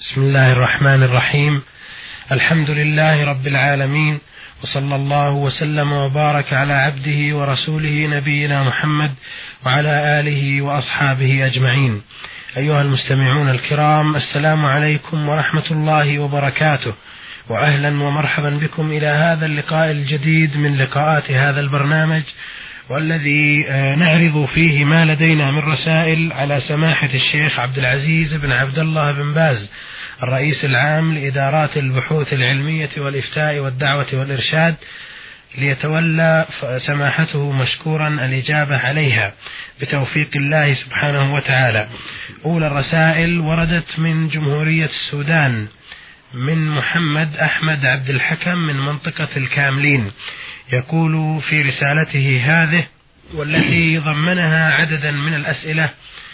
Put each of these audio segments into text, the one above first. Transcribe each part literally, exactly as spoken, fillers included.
بسم الله الرحمن الرحيم. الحمد لله رب العالمين، وصلى الله وسلم وبارك على عبده ورسوله نبينا محمد وعلى آله وأصحابه أجمعين. أيها المستمعون الكرام، السلام عليكم ورحمة الله وبركاته، وأهلا ومرحبا بكم إلى هذا اللقاء الجديد من لقاءات هذا البرنامج، والذي نعرض فيه ما لدينا من رسائل على سماحة الشيخ عبد العزيز بن عبد الله بن باز الرئيس العام لإدارات البحوث العلمية والإفتاء والدعوة والإرشاد، ليتولى سماحته مشكورا الإجابة عليها بتوفيق الله سبحانه وتعالى. أولى الرسائل وردت من جمهورية السودان، من محمد أحمد عبد الحكم من منطقة الكاملين، يقول في رسالته هذه والتي ضمنها عددا من الأسئلة: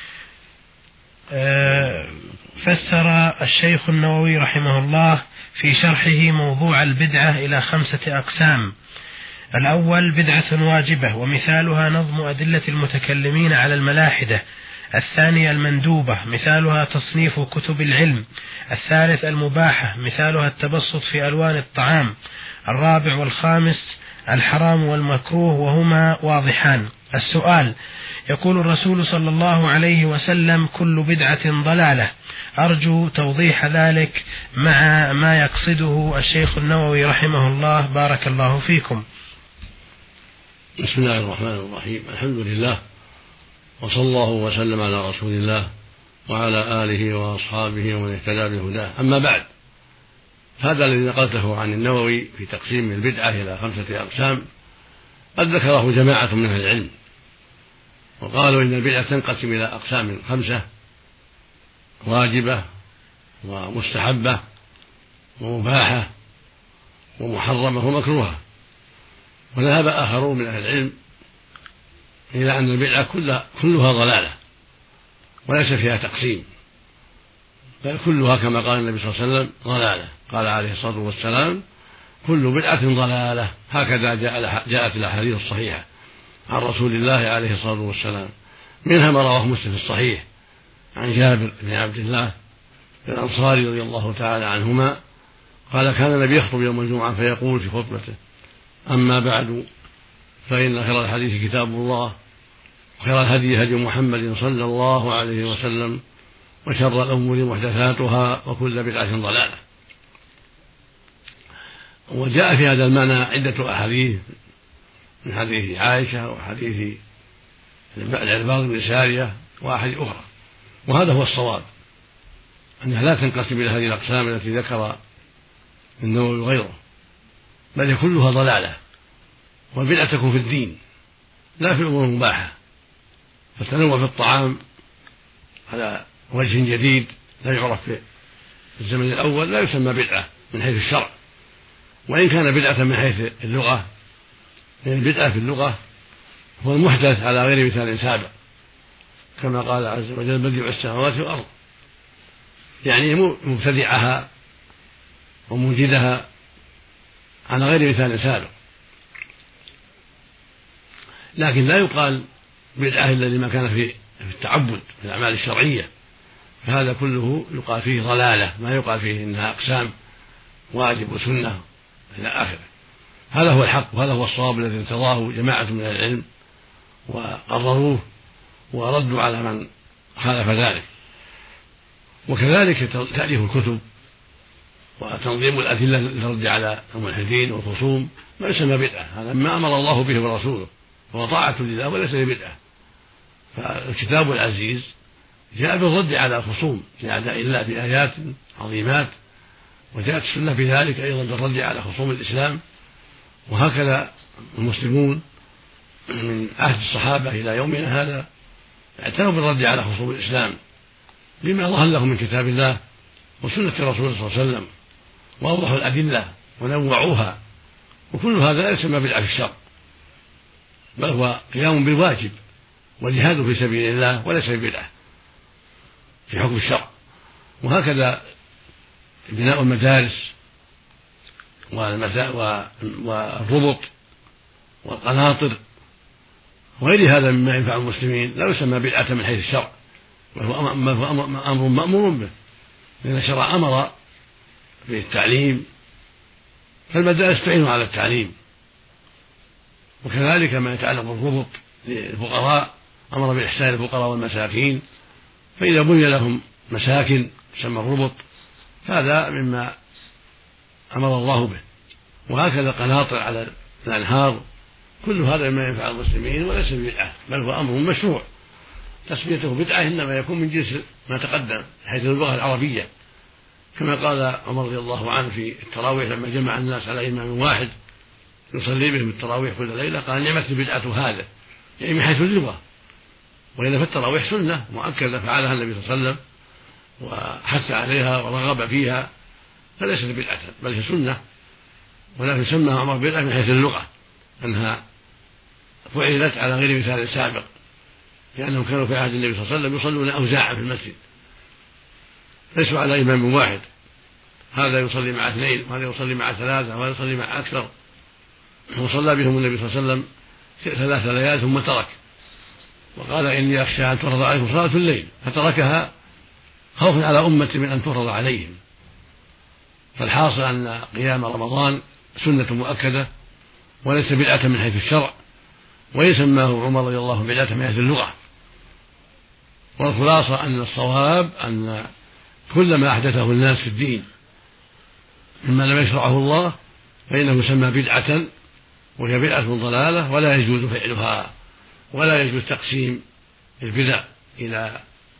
فسر الشيخ النووي رحمه الله في شرحه موضوع البدعة إلى خمسة أقسام. الأول بدعة واجبة، ومثالها نظم أدلة المتكلمين على الملاحدة. الثانية المندوبة، مثالها تصنيف كتب العلم. الثالث المباحة، مثالها التبسط في ألوان الطعام. الرابع والخامس الحرام والمكروه، وهما واضحان. السؤال: يقول الرسول صلى الله عليه وسلم: كل بدعة ضلالة. أرجو توضيح ذلك مع ما يقصده الشيخ النووي رحمه الله، بارك الله فيكم. بسم الله الرحمن الرحيم. الحمد لله، وصلى الله وسلم على رسول الله وعلى آله وأصحابه ومن اهتدى بهداه. أما بعد، هذا الذي نقلته عن النووي في تقسيم البدعة إلى خمسة أقسام قد ذكره جماعة من أهل العلم، وقالوا إن البدعة تنقسم إلى أقسام خمسة: واجبة، ومستحبة، ومباحة، ومحرمة، ومكروهة. وذهب آخرون من أهل العلم إلى أن البدعة كلها ضلالة وليس فيها تقسيم، بل كلها كما قال النبي صلى الله عليه وسلم ضلالة. قال عليه الصلاة والسلام: كل بدعة ضلالة. هكذا جاءت الأحاديث الصحيحة عن رسول الله عليه الصلاة والسلام، منها ما رواه مسلم في الصحيح عن جابر بن عبد الله الأنصاري رضي الله تعالى عنهما قال: كان النبي يخطب يوم الجمعة فيقول في خطبته: أما بعد، فإن خير الحديث كتاب الله، وخير الهدي هدي محمد صلى الله عليه وسلم، وشر الأمور محدثاتها، وكل بدعة ضلالة. وجاء في هذا المعنى عدة أحاديث، من حديث عائشة وحديث العرباض بن سارية وأحاديث أخرى، وهذا هو الصواب، أنها لا تنقسم إلى هذه الأقسام التي ذكر النووي وغيره، بل كلها ضلالة. والبدعة تكون في الدين لا في الأمور المباحة، فالتنوع في الطعام على وجه جديد لا يعرف في الزمن الأول لا يسمى بدعة من حيث الشرع، وإن كان بدعة من حيث اللغة، لأن البدعة في اللغة هو المحدث على غير مثال سابق، كما قال عز وجل: بديع السماوات والأرض، يعني مبتدعها وموجدها على غير مثال سابق. لكن لا يقال بدعة إلا لما كان في التعبد في الأعمال الشرعية، فهذا كله يقال فيه ضلالة، ما يقال فيه إنها أقسام واجب وسنة إلى آخره. هذا هو الحق، وهذا هو الصواب الذي ارتضاه جماعة من أهل العلم وقرروه وردوا على من خالف ذلك. وكذلك تأليف الكتب وتنظيم الأدلة للرد على الملحدين والخصوم ما يسمى بدعة، هذا ما أمر الله به ورسوله، وهو طاعة لله وليس ببدعة. فالكتاب العزيز جاء بالرد على الخصوم لأعداء الله بآيات عظيمات، وجاءت السنة في ذلك أيضا بالرد على خصوم الإسلام. وهكذا المسلمون من عهد الصحابة إلى يومنا هذا اعتنوا بالرد على خصوم الإسلام بما ظهر لهم من كتاب الله وسنة رسوله صلى الله عليه وسلم، وأوضحوا الأدلة ونوعوها، وكل هذا لا يسمى بدعة في الشرع، بل هو قيام بالواجب والجهاد في سبيل الله، وليس بدعة في حكم الشرع. وهكذا بناء المدارس والربط والقناطر وغير هذا مما ينفع المسلمين لا يسمى بدعة من حيث الشرع، بل هو أمر مأمور به، لأن الشرع أمر بالتعليم، فالمدارس تعين على التعليم. وكذلك ما يتعلق بالربط للفقراء أمر بإحسان الفقراء والمساكين، فإذا بني لهم مساكن تسمى الربط هذا مما أمر الله به. وهكذا قناطر على الأنهار، كل هذا مما ينفع المسلمين وليس بدعة، بل هو أمر مشروع. تسميته بدعة إنما يكون من جنس ما تقدم حيث اللغة العربية، كما قال عمر رضي الله عنه في التراويح لما جمع الناس على إمام واحد يصلي بهم التراويح كل ليلة، قال نعمة البدعة هذا، يعني من حيث اللغة. وإلا فالتراويح سنة مؤكدة فعلها النبي صلى الله عليه وسلم وحث عليها ورغب فيها، فليست بدعة بل هي سنة، ولكن سماها عمر بدعة من حيث اللغة أنها فعلت على غير مثال سابق، لأنهم كانوا في عهد النبي صلى الله عليه وسلم يصلون أوزاعا في المسجد ليسوا على إمام واحد، هذا يصلي مع اثنين وهذا يصلي مع ثلاثة وهذا يصلي مع أكثر. وصلى بهم النبي صلى الله عليه وسلم ثلاث ليال ثم ترك، وقال إني أخشى أن تفرض عليكم صلاة الليل، فتركها خوفا على أمتي من أن تفرض عليهم. فالحاصل أن قيام رمضان سنة مؤكدة وليس بدعة من حيث الشرع، ويسماه عمر رضي الله عنه بدعة من حيث اللغة. والخلاصة أن الصواب أن كل ما أحدثه الناس في الدين مما لم يشرعه الله فإنه يسمى بدعة، وهي بدعة ضلالة، ولا يجوز فعلها، ولا يجوز تقسيم البدع إلى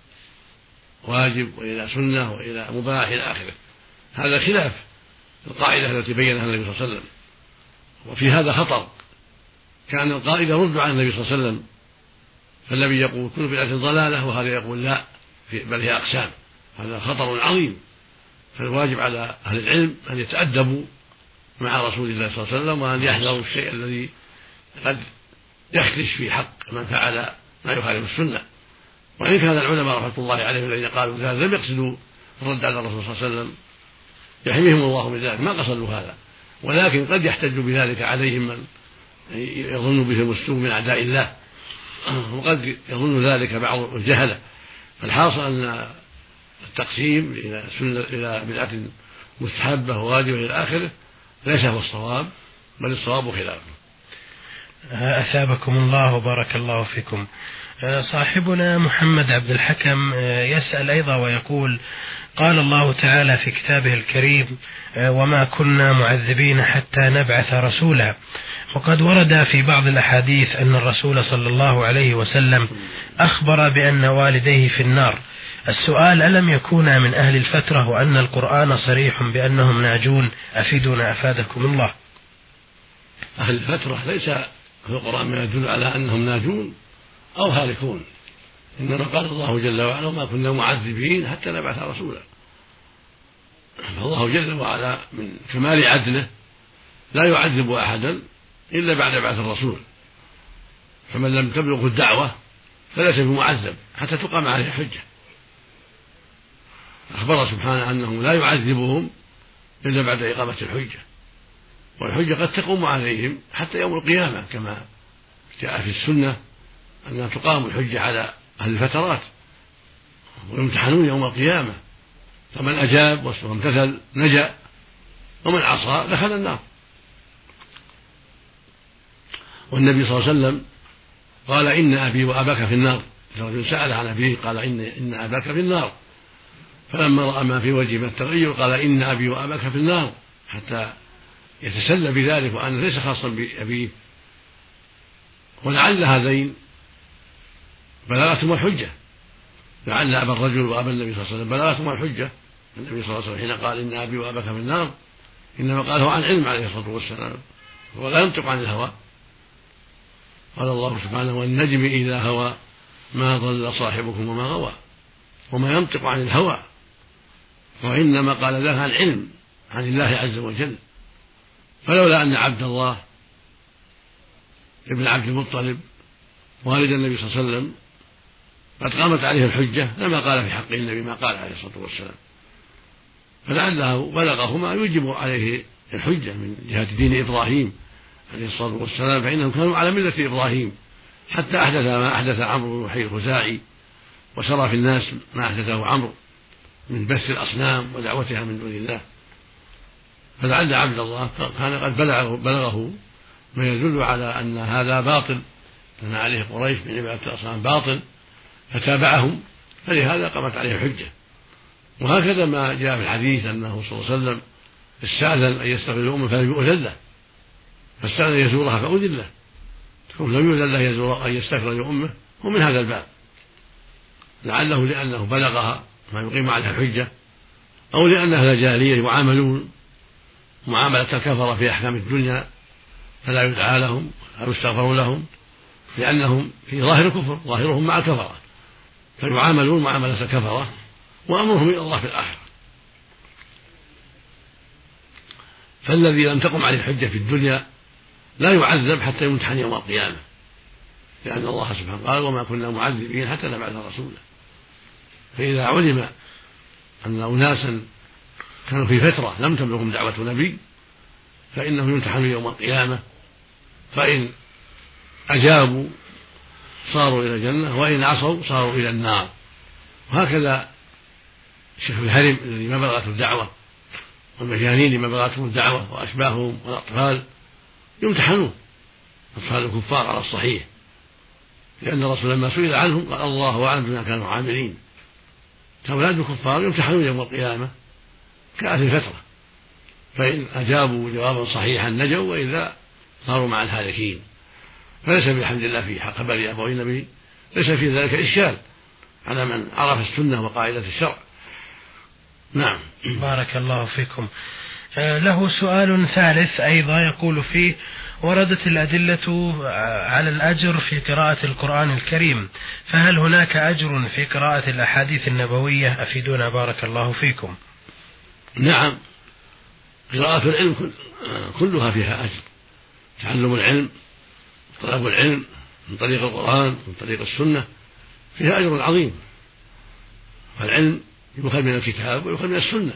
واجب وإلى سنة وإلى مباح إلى آخره. هذا خلاف القاعدة التي بينها النبي صلى الله عليه وسلم، وفي هذا خطر. كان القائل يرد عن النبي صلى الله عليه وسلم، فالنبي يقول كل بدعة ضلالة وهذا يقول لا بل هي أقسام، هذا خطر عظيم. فالواجب على أهل العلم أن يتأدبوا مع رسول الله صلى الله عليه وسلم وأن يحذروا الشيء الذي قد يخدش في حق من فعل ما يخالف السنة. وإن كان العلماء رحمة الله عليهم الذين قالوا ذلك لم يقصدوا الرد على الرسول صلى الله عليه وسلم يحميهم الله من ذلك، ما قصدوا هذا، ولكن قد يحتج بذلك عليهم من يظن بهم السوء من أعداء الله، وقد يظن ذلك بعض الجهلة. فالحاصل أن التقسيم إلى سنة إلى بدعة مستحبة وواجبة إلى آخره ليس هو الصواب، بل الصواب خلافه. أثابكم الله وبارك الله فيكم. صاحبنا محمد عبد الحكم يسأل أيضا ويقول: قال الله تعالى في كتابه الكريم: وما كنا معذبين حتى نبعث رسولا. وقد ورد في بعض الأحاديث أن الرسول صلى الله عليه وسلم أخبر بأن والديه في النار. السؤال: ألم يكونا من أهل الفترة وأن القرآن صريح بأنهم ناجون؟ أفيدنا أفادكم الله. أهل الفترة ليس في القرآن ما يدل على أنهم ناجون أو هالكون، إنما قال الله جل وعلا: وما كنا معذبين حتى نبعث رسولا. فالله جل وعلا من كمال عدله لا يعذب أحدا إلا بعد بعث الرسول، فمن لم تبلغ الدعوة فليس بمعذب حتى تقام عليه الحجة. أخبر سبحانه أنه لا يعذبهم إلا بعد إقامة الحجة، والحجة قد تقوم عليهم حتى يوم القيامة، كما جاء في السنة أنها تقام الحجة على أهل الفترات ويمتحنون يوم القيامة، فمن أجاب وامتثل نجا، ومن عصى دخل النار. والنبي صلى الله عليه وسلم قال: إن أبي وأباك في النار. الرجل سأل عن أبيه قال: إن, إن أباك في النار. فلما رأى ما في وجهه من التغير قال: إن أبي وأباك في النار، حتى يتسلى بذلك وأنه ليس خاصا بأبيه. ولعل هذين بلغتهم الحجة، لعل أبا الرجل وأبا النبي صلى الله عليه وسلم بلغتهم الحجة. النبي صلى الله عليه وسلم حين قال: إن أبي وأباك في النار إنما قاله عن علم عليه الصلاة والسلام، هو لا ينطق عن الهوى. قال الله سبحانه: والنجم إذا هوى ما ضل صاحبكم وما غوى، وما ينطق عن الهوى، وإنما قال له عن علم عن الله عز وجل. فلولا أن عبد الله ابن عبد المطلب والد النبي صلى الله عليه وسلم قد قامت عليه الحجة لما قال في حق النبي ما قال عليه الصلاة والسلام، فلعله بلغه ما يوجب عليه الحجة من جهة دين إبراهيم عليه الصلاة والسلام، فإنهم كانوا على ملة إبراهيم حتى أحدث ما أحدث عمرو بن وحيد الخزاعي، وسرى في الناس ما أحدثه عمرو من بث الأصنام ودعوتها من دون الله. فلعل عبد الله كان قد بلغه, بلغه ما يدل على أن هذا باطل، أن عليه قريش من عبادة الأصنام باطل، فتابعهم، فلهذا قامت عليه الحجة. وهكذا ما جاء في الحديث أنه صلى الله عليه وسلم استأذن أن يستغفر الأمة فلم يؤذن له، فاستأذن أن يزورها فأذن له، لم يؤذن له أن يستغفر لأمه، هو من هذا الباب، لعله لأنه بلغها ما يقيم عليها الحجة، أو لأن أهل الجاهلية يعاملون معاملة الكفرة في أحكام الدنيا فلا يدعى لهم أو يستغفر لهم، لأنهم في ظاهر الكفر، ظاهرهم مع الكفرة، فيعاملون معاملة الكفرة وأمرهم إلى الله في الآخرة. فالذي لم تقم عليه الحجة في الدنيا لا يعذب حتى يمتحن يوم القيامة، لأن الله سبحانه قال: وما كنا معذبين حتى نبعث رسولا. فإذا علم أن أناسا كانوا في فترة لم تبلغهم دعوة نبي فإنهم يمتحنون يوم القيامة، فإن أجابوا صاروا إلى الجنة، وإن عصوا صاروا إلى النار. وهكذا شيخ الهرم الذي ما بلغته الدعوة، والمجانين لما بلغتهم الدعوة، وأشباههم والأطفال يمتحنون، أطفال الكفار على الصحيح، لأن الرسول لما سئل عنهم قال: الله أعلم بما كانوا عاملين. فأولاد الكفار يمتحنون يوم القيامة كأهل الفترة، فإن أجابوا جوابا صحيحا نجوا، وإذا صاروا مع الهالكين. فليس بالحمد لله في حق خبر أبوي النبي ليس في ذلك إشكال على من عرف السنة وقاعدة الشرع. نعم. بارك الله فيكم. له سؤال ثالث أيضا يقول فيه: وردت الأدلة على الأجر في قراءة القرآن الكريم، فهل هناك أجر في قراءة الأحاديث النبوية؟ أفيدونا بارك الله فيكم. نعم، قراءة العلم كلها فيها أجر، تعلم العلم، طلب العلم من طريق القرآن من طريق السنة فيها أجر عظيم. فالعلم يؤخذ من الكتاب ويؤخذ من السنة.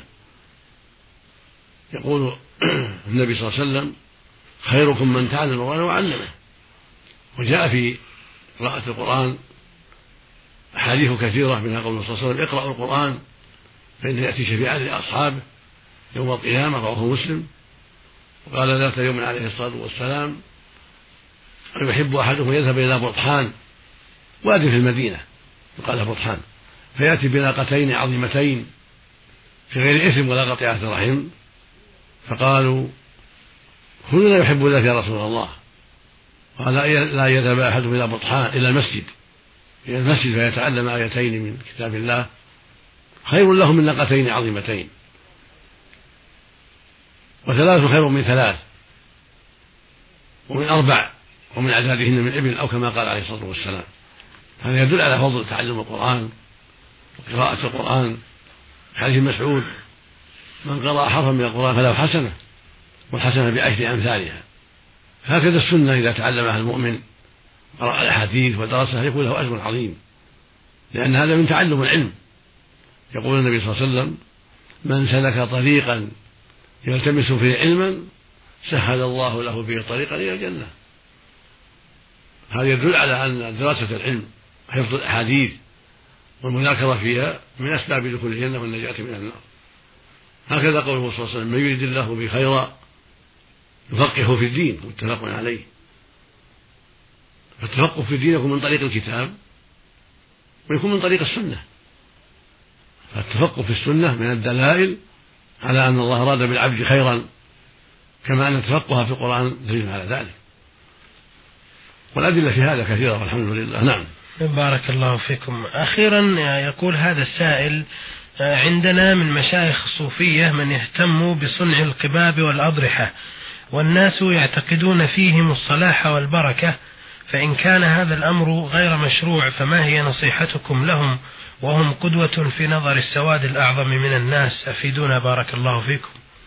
يقول النبي صلى الله عليه وسلم: خيركم من تعلم القرآن وعلمه. وجاء في قراءة القرآن أحاديث كثيرة منها قوله صلى الله عليه وسلم: اقرأوا القرآن فإنه يأتي شفيعا لأصحابه يوم القيامة، رواه مسلم. وقال ذات يوم عليه الصلاة والسلام: يحب أحدهم يذهب إلى بطحان، وادي في المدينة يقال بطحان، فيأتي بناقتين عظيمتين في غير إثم ولا قطيعة رحم، فقالوا: كلنا يحب ذلك يا رسول الله. قال: لا يذهب أحدهم إلى بطحان إلى المسجد إلى المسجد فيتعلم آيتين من كتاب الله خير له من ناقتين عظيمتين، وثلاث خير من ثلاث، ومن أربع، ومن أعدادهن من ابن، أو كما قال عليه الصلاة والسلام. هذا يدل على فضل تعلم القرآن وقراءة القرآن. حديث مسعود: من قرأ حرفا من القرآن فله حسنة، والحسنة بعشر أمثالها. هكذا السنة إذا تعلمها المؤمن قرأ الأحاديث ودرسها يكون له أجر عظيم، لأن هذا من تعلم العلم. يقول النبي صلى الله عليه وسلم: من سلك طريقا يلتمس فيه علما سهل الله له به طريقا إلى الجنة. هذا يدل على أن دراسة العلم حفظ الأحاديث والمذاكرة فيها من أسباب دخول الجنة والنجاة من النار. هكذا قوله صلى الله عليه وسلم: من يريد الله به خيرا يفقهه في الدين، متفق عليه. فالتفقه في الدين يكون من طريق الكتاب ويكون من طريق السنة. فالتفقه في السنة من الدلائل على أن الله أراد بالعبد خيرا، كما أن التفقه في القرآن دليل على ذلك. والأدلة في هذا كثيرة والحمد لله. نعم. بارك الله فيكم. أخيرا يقول هذا السائل: عندنا من مشايخ الصوفية من يهتم بصنع القباب والأضرحة، والناس يعتقدون فيهم الصلاح والبركة، فإن كان هذا الأمر غير مشروع فما هي نصيحتكم لهم وهم قدوة في نظر السواد الأعظم من الناس؟ أفيدونا بارك الله فيكم.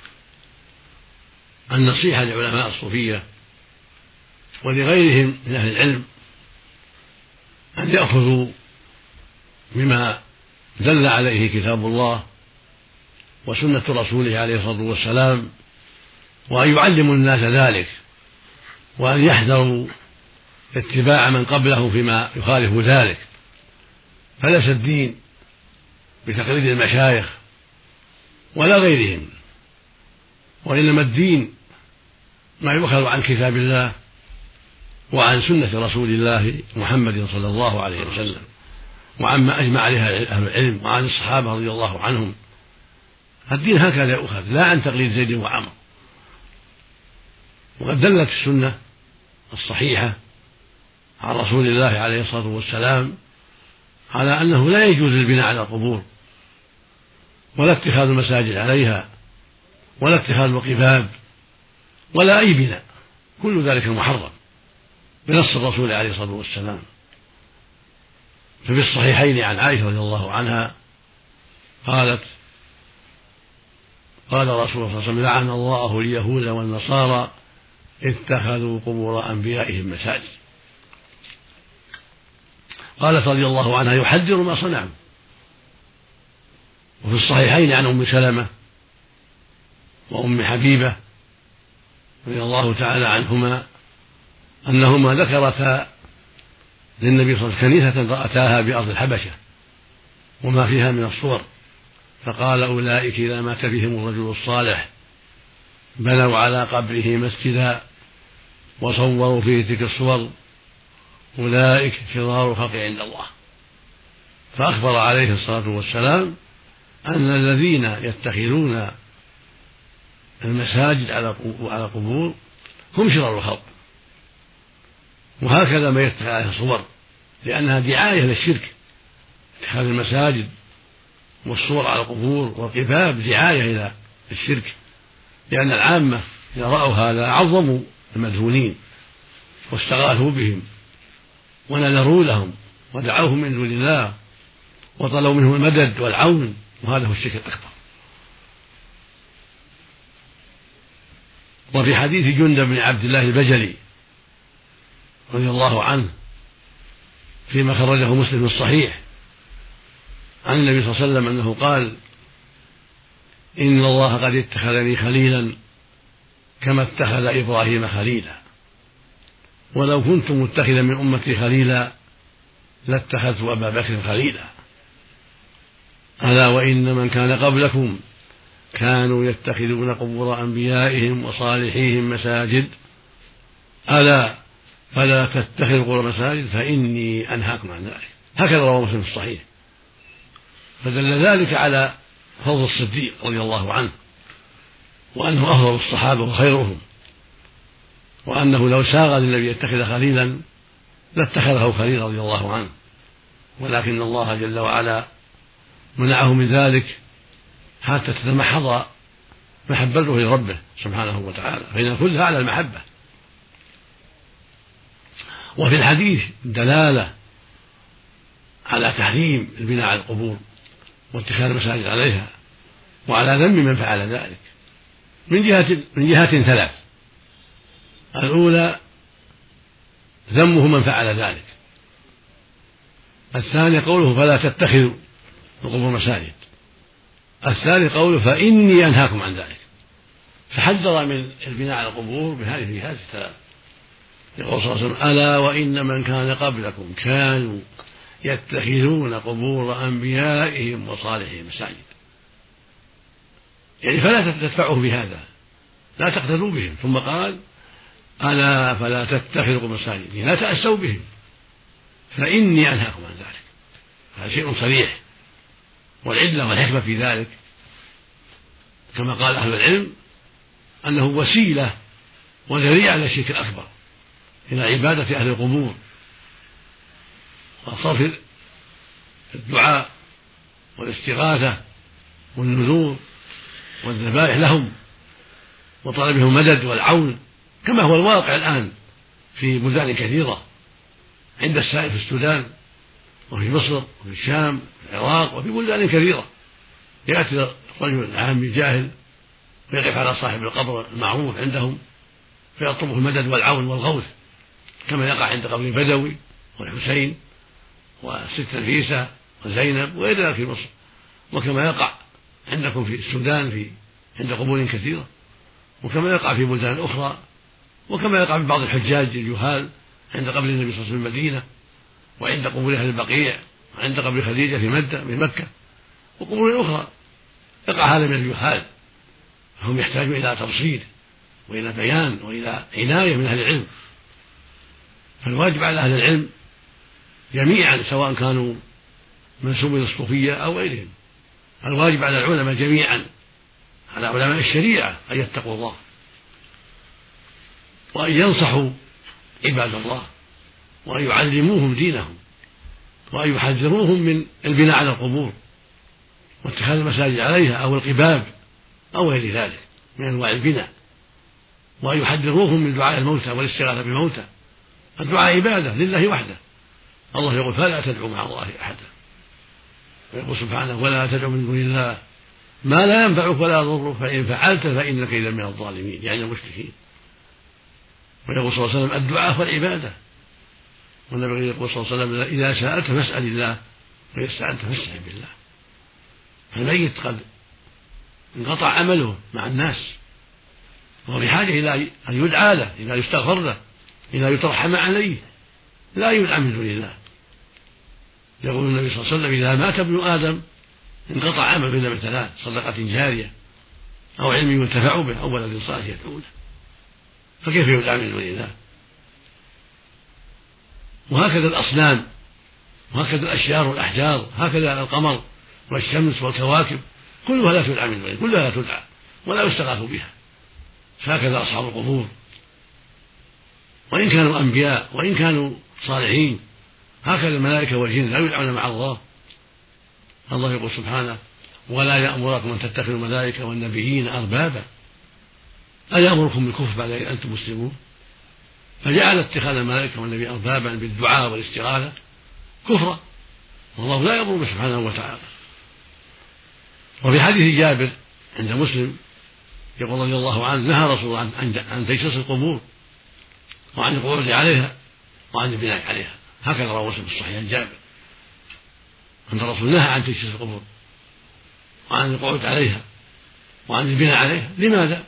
النصيحة لعلماء الصوفية ولغيرهم من أهل العلم أن يأخذوا بما دل عليه كتاب الله وسنة رسوله عليه الصلاة والسلام، وأن يعلموا الناس ذلك، وأن يحذروا اتباع من قبلهم فيما يخالف ذلك. فليس الدين بتقليد المشايخ ولا غيرهم، وإنما الدين ما يؤخذ عن كتاب الله وعن سنة رسول الله محمد صلى الله عليه وسلم، وعما أجمع عليها أهل العلم وعن الصحابة رضي الله عنهم. الدين هكذا يؤخذ، لا عن تقليد زيد وعمر. وقد دلت السنة الصحيحة عن رسول الله عليه الصلاة والسلام على أنه لا يجوز البناء على القبور ولا اتخاذ المساجد عليها ولا اتخاذ القباب ولا أي بناء، كل ذلك محرم بنص الرسول عليه الصلاة والسلام. ففي الصحيحين عن عائشة رضي الله عنها قالت قال رسول الله صلى الله عليه وسلم: لعن الله اليهود والنصارى اتخذوا قبور أنبيائهم مساجد. قالت رضي الله عنها: يحذر ما صنعوا. وفي الصحيحين عن أم سلمة وأم حبيبة رضي الله تعالى عنهما أنهما ذكرتا للنبي صلى الله عليه وسلم كنيسة رأتاها بأرض الحبشة وما فيها من الصور، فقال: أولئك إذا مات بهم الرجل الصالح بنوا على قبره مسجدا وصوروا فيه تلك الصور، أولئك شرار الخلق عند الله. فأخبر عليه الصلاة والسلام أن الذين يتخذون المساجد على قبور هم شرار الخلق، وهكذا ما يتخذ عليها الصور، لأنها دعاية للشرك. اتخاذ المساجد والصور على القبور والقباب دعاية إلى الشرك، لأن العامة إذا رأوا هذا عظموا المدفونين واستغاثوا بهم ونذروا لهم ودعوهم من دون الله وطلبوا منهم المدد والعون، وهذا هو الشرك الأكبر. وفي حديث جندب بن عبد الله البجلي رضي الله عنه فيما خرجه مسلم في الصحيح عن النبي صلى الله عليه وسلم أنه قال: إن الله قد اتخذني خليلا كما اتخذ إبراهيم خليلا، ولو كنت متخذا من أمتي خليلا لاتخذت أبا بكر خليلا. ألا وإن من كان قبلكم كانوا يتخذون قبور أنبيائهم وصالحيهم مساجد، ألا فلا تتخذوا قبور مساجد فإني أنهاكم عن ذلك. هكذا رواه مسلم في الصحيح. فدل ذلك على فضل الصديق رضي الله عنه، وأنه أفضل الصحابة وخيرهم، وأنه لو ساغ للنبي يتخذ خليلا لاتخذه خليلا رضي الله عنه، ولكن الله جل وعلا منعه من ذلك حتى تتمحض محبته لربه سبحانه وتعالى، فإن كلها على المحبة. وفي الحديث دلالة على تحريم البناء على القبور واتخاذ المساجد عليها، وعلى ذم من فعل ذلك من جهة من جهات ثلاث: الأولى ذمه من فعل ذلك، الثاني قوله فلا تتخذوا القبور مساجد، الثالث قوله فإني أنهاكم عن ذلك. فحذر من البناء على القبور بهذه الجهات الثلاث. يقول صلى الله عليه وسلم: ألا وإن من كان قبلكم كانوا يتخذون قبور أنبيائهم وصالحهم مساجد، يعني فلا تدفعوا بهذا، لا تقتدوا بهم. ثم قال: ألا فلا تتخذوا قبور مساجد، يعني لا تأسوا بهم، فإني أنهاكم عن ذلك. هذا شيء صريح، والعلة والحكمة في ذلك كما قال أهل العلم أنه وسيلة وذريعة للشرك الأكبر، إلى عبادة أهل القبور وصرف الدعاء والاستغاثة والنذور والذبائح لهم وطلبهم المدد والعون، كما هو الواقع الآن في بلدان كثيرة عند السائل في السودان وفي مصر وفي الشام وفي العراق وفي بلدان كثيرة. يأتي الرجل العامي الجاهل ويقف على صاحب القبر المعروف عندهم فيطلبه المدد والعون والغوث، كما يقع عند قبر البدوي والحسين والست نفيسة وزينب وغير ذلك في مصر، وكما يقع عندكم في السودان في عند قبور كثيرة، وكما يقع في بلدان أخرى، وكما يقع في بعض الحجاج الجهال عند قبر النبي صلى الله عليه وسلم في المدينة، وعند قبور أهل البقيع، وعند قبر خديجة في مكة، وقبور أخرى يقع هذا من الجهال، فهم يحتاجون إلى تفصيل وإلى بيان وإلى عناية من أهل العلم. فالواجب على أهل العلم جميعا سواء كانوا منسوبين الصوفية أو غيرهم، الواجب على العلماء جميعا، على علماء الشريعة، أن يتقوا الله وأن ينصحوا عباد الله وأن يعلموهم دينهم وأن يحذروهم من البناء على القبور واتخاذ المساجد عليها أو القباب أو غير ذلك من أنواع البناء، وأن يحذروهم من دعاء الموتى والاستغاثة بالموتى. الدعاء عبادة لله وحده، الله يقول فلا تدعوا مع الله أحدا، ويقول سبحانه ولا تدعوا من دون الله ما لا ينفعك ولا يضرك فإن فعلت فإنك إذا من الظالمين، يعني المشركين. ويقول صلى الله عليه وسلم الدعاء والعبادة، والنبي يقول صلى الله عليه وسلم إذا سألت فاسأل الله وإذا استعنت فاستعن بالله. فالميت قد انقطع عمله مع الناس وهو بحاجة إلى أن يدعى له، إلى يستغفر له، إلى يترحم عليه، لا يدعى من دون الله. يقول النبي صلى الله عليه وسلم إذا مات ابن آدم انقطع عمله إلا من ثلاث: صدقة جارية أو علم ينتفع به أو ولد صالح يدعو له. فكيف يدعى من دون الله؟ وهكذا الأصنام، وهكذا الأشجار والأحجار، هكذا القمر والشمس والكواكب، كلها لا تدعى من دون الله، كلها لا تدعى ولا يستغاث بها. هكذا أصحاب القبور وإن كانوا أنبياء وإن كانوا صالحين، هكذا الملائكة والجن لا يدعون مع الله. الله يقول سبحانه ولا يأمركم أن تتخذوا الملائكة والنبيين أربابا أيأمركم بالكفر بعد إذ أنتم مسلمون؟ فجعل اتخاذ الملائكة والنبي أربابا بالدعاء والاستغاثة كفرا، والله لا يأمر سبحانه وتعالى. وفي حديث جابر عند مسلم يقول رضي الله عنه نهى رسول الله عن تجسيس القبور وعن القعود عليها وعن البناء عليها، هكذا رواه مسلم في الصحيح عن جابر أن الرسول نهى عن تجسيس القبور وعن القعود عليها وعن البناء عليها. لماذا؟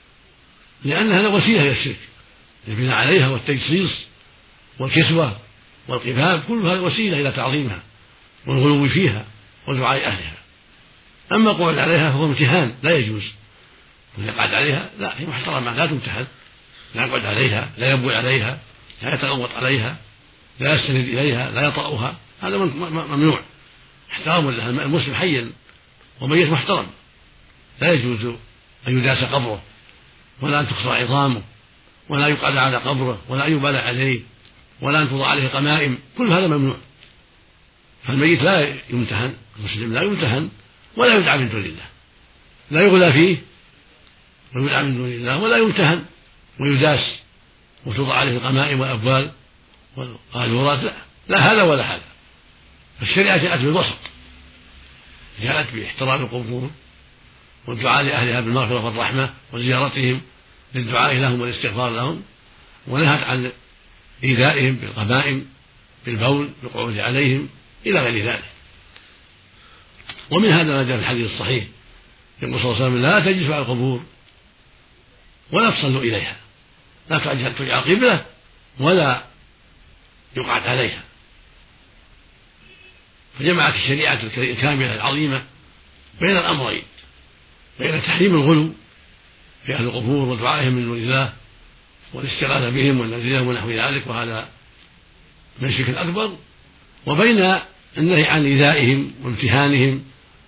لأنها وسيلة إلى الشرك، البناء عليها والتجسيس والكسوة والقباب كل هذا وسيلة إلى تعظيمها والغلو فيها ودعاء أهلها. أما القعود عليها فهو امتهان لا يجوز، من يقعد عليها لا، هي محترمة لا تمتهن، لا يقعد عليها، لا يبوي عليها، لا يتغوط عليها، لا يستند إليها، لا يطأها، هذا ممنوع. احترام لها، المسلم حيا وميت محترم، لا يجوز أن يداس قبره ولا أن تكسر عظامه ولا يقعد على قبره ولا أن يبال عليه ولا أن توضع عليه قمائم، كل هذا ممنوع. فالميت لا يمتهن، المسلم لا يمتهن ولا يدعى من دون الله، لا يغلى فيه ويدعى من دون الله ولا يمتهن ويداس وتوضع عليه القمائم والأبوال والقاذورات، لا لا هذا ولا هذا. فالشريعة جاءت بالوسط، جاءت باحترام القبور والدعاء لأهلها بالمغفرة والرحمة وزيارتهم للدعاء لهم والاستغفار لهم، ونهت عن إيذائهم بالقمائم بالبول بالقعود عليهم إلى غير ذلك. ومن هذا ما جاء في الحديث الصحيح يقول صلى الله عليه وسلم لا تجلسوا على القبور ولا تصلوا إليها، لا تجعل قبلة ولا يقعد عليها. فجمعت الشريعة الكاملة العظيمة بين الأمرين، بين تحريم الغلو في أهل القبور ودعائهم من دون الله والاستغاثة بهم والنذر لهم ونحو ذلك، وهذا من الشرك الأكبر، وبين النهي عن إيذائهم وامتهانهم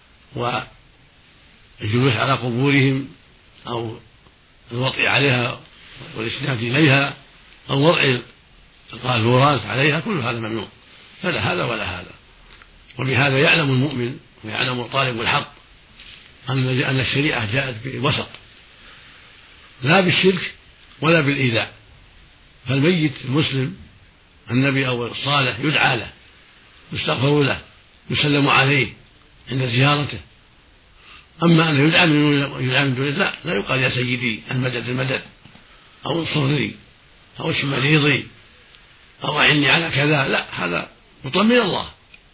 والجلوس على قبورهم أو الوطئ عليها والاستناد إليها أو وضع القاذورات عليها، كل هذا ممنوع، فلا هذا ولا هذا. وبهذا يعلم المؤمن ويعلم طالب الحق أن الشريعة جاءت بالوسط، لا بالشرك ولا بالإيذاء. فالميت المسلم النبي أو الصالح يدعى له، يستغفر له، يسلم عليه عند زيارته. أما أنه يدعى من دون الله لا يقال يا سيدي المدد المدد أو انصرني أو اشف مريضي أو أعني على كذا، لا، هذا مطلب من الله.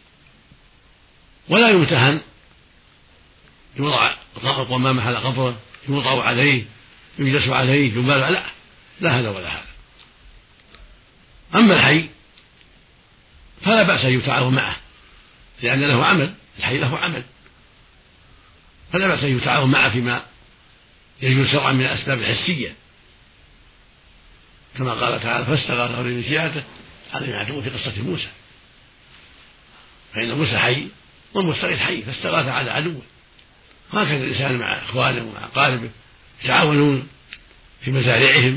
ولا يمتهن يوضع القمامة على قبره، يوضع عليه، يجلس عليه، يبال، لا لا هذا ولا هذا. أما الحي فلا بأس أن يتعاون معه، لأن له عمل، الحي له عمل، فلا بأس أن يتعاون معه فيما يجوز شرعا من الأسباب الحسية، كما قال تعالى فاستغاثه من شيعته عليه عدو في قصة موسى، فإن موسى حي والمستغيث حي فاستغاث على عدوه. هكذا الإنسان مع إخوانه ومع أقاربه يتعاونون في مزارعهم،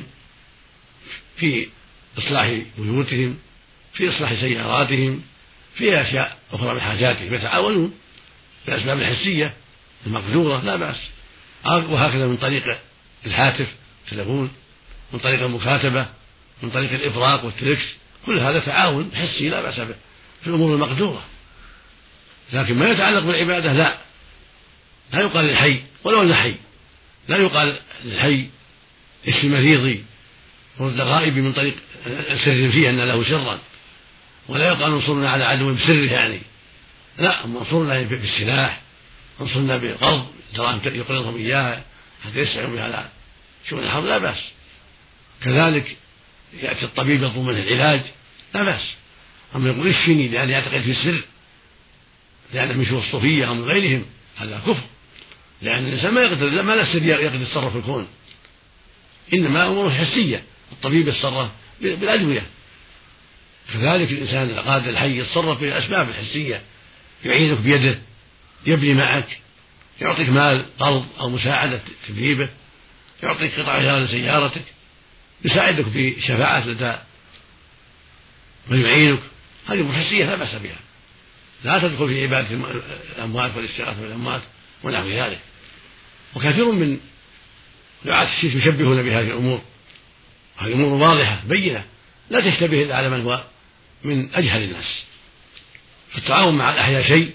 في إصلاح بيوتهم، في إصلاح سياراتهم، في أشياء أخرى من حاجاتهم يتعاونون بالأسباب الحسية المقدورة لا بأس. وهكذا من طريق الهاتف التلفون، من طريق المكاتبة، من طريق الإبراق والتلكس، كل هذا تعاون حسي لا بأس به في الأمور المقدورة. لكن ما يتعلق بالعبادة لا لا يقال للحي ولو أنه حي، لا يقال للحي اسم مريضي ورد غائبي من طريق السر فيه أن له سرا، ولا يقال انصرنا على عدو بسره، يعني لا، انصرنا بالسلاح، انصرنا بقرض دراهم يقرضهم إياها حتى يسعوا بها على شؤون الحرب لا بأس. كذلك يأتي الطبيب يطلب منه العلاج لا بأس، أما يقول اشفني لأن يعتقد في السر لأنه من شؤون الصوفية أو من غيرهم هذا كفر، لأن الإنسان ما يقدر ما لا السر يقدر يتصرف في الكون، إنما أمور حسية الطبيب يتصرف بالأدوية. كذلك الإنسان القادر الحي يتصرف بالأسباب الحسية، يعينك بيده، يبني معك، يعطيك مال قرض أو مساعدة تدريبه، يعطيك قطع غيار لسيارتك، يساعدك في شفاعة لدى من يعينك، هذه أمور حسية لا بأس بها، لا تدخل في عبادة الأموات والاستغاثة بالأموات ونحو ذلك. وكثير من دعاة الشرك يشبهون بهذه الأمور، هذه أمور واضحة بينة لا تشتبه إلا على من هو من أجهل الناس. فالتعاون مع الأحياء شيء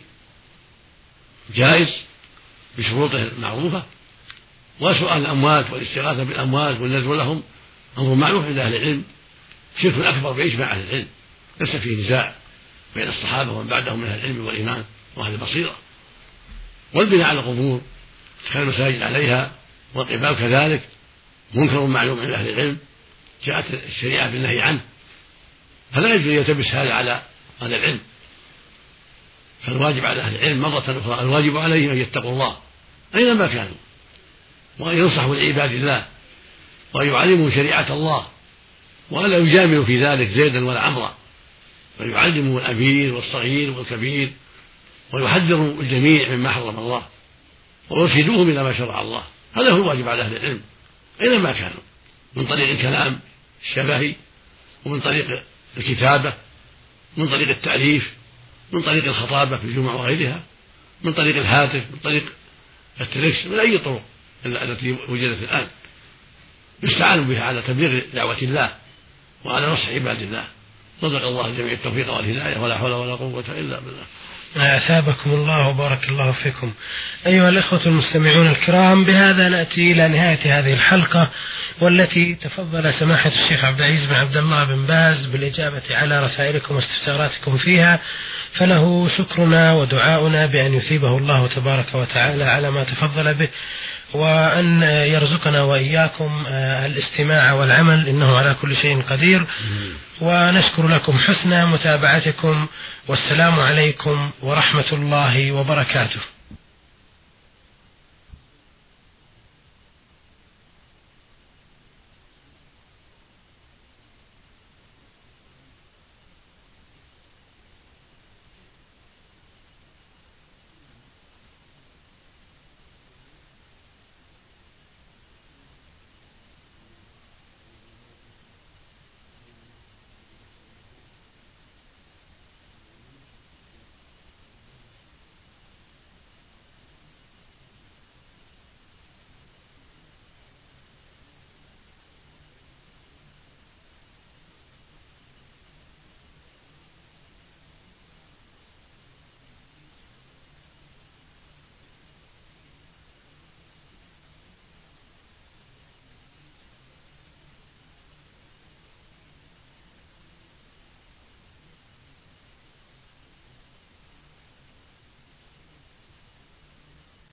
جائز بشروطه المعروفة، وسؤال الأموات والاستغاثة بالأموات والنذر لهم أمر معروف عند أهل العلم، شرك أكبر بإجماع أهل العلم، ليس فيه نزاع بين الصحابة ومن بعدهم من أهل العلم والإيمان وأهل البصيرة. والبناء على القبور اتخاذ المساجد عليها والقباب كذلك منكر معلوم عند أهل العلم، جاءت الشريعة بالنهي عنه، فلا يجوز يلتبس هذا على أهل العلم. فالواجب على أهل العلم مرة أخرى الواجب عليهم أن يتقوا الله أينما كانوا، وأن ينصحوا لعباد الله، وأن يعلموا شريعة الله، وألا يجاملوا في ذلك زيدا ولا عمرا، بل يعلموا الأمير والصغير والكبير، ويحذروا الجميع مما حرم الله، ويرشدوهم إلى ما شرع الله. هذا هو الواجب على أهل العلم أينما كانوا، من طريق الكلام الشفهي، ومن طريق الكتابة، من طريق التأليف، من طريق الخطابة في الجمع وغيرها، من طريق الهاتف، من طريق التلكس، من أي طرق التي وجدت الآن يستعان بها على تبليغ دعوة الله وعلى نصح عباد الله. رزق الله الجميع التوفيق والهداية، ولا حول ولا قوة إلا بالله. أثابكم الله وبارك الله فيكم. أيها الإخوة المستمعون الكرام، بهذا نأتي إلى نهاية هذه الحلقة، والتي تفضل سماحة الشيخ عبد العزيز بن عبد الله بن باز بالإجابة على رسائلكم واستفساراتكم فيها، فله شكرنا ودعاؤنا بأن يثيبه الله تبارك وتعالى على ما تفضل به، وأن يرزقنا وإياكم الاستماع والعمل، إنه على كل شيء قدير. ونشكر لكم حسن متابعتكم، والسلام عليكم ورحمة الله وبركاته.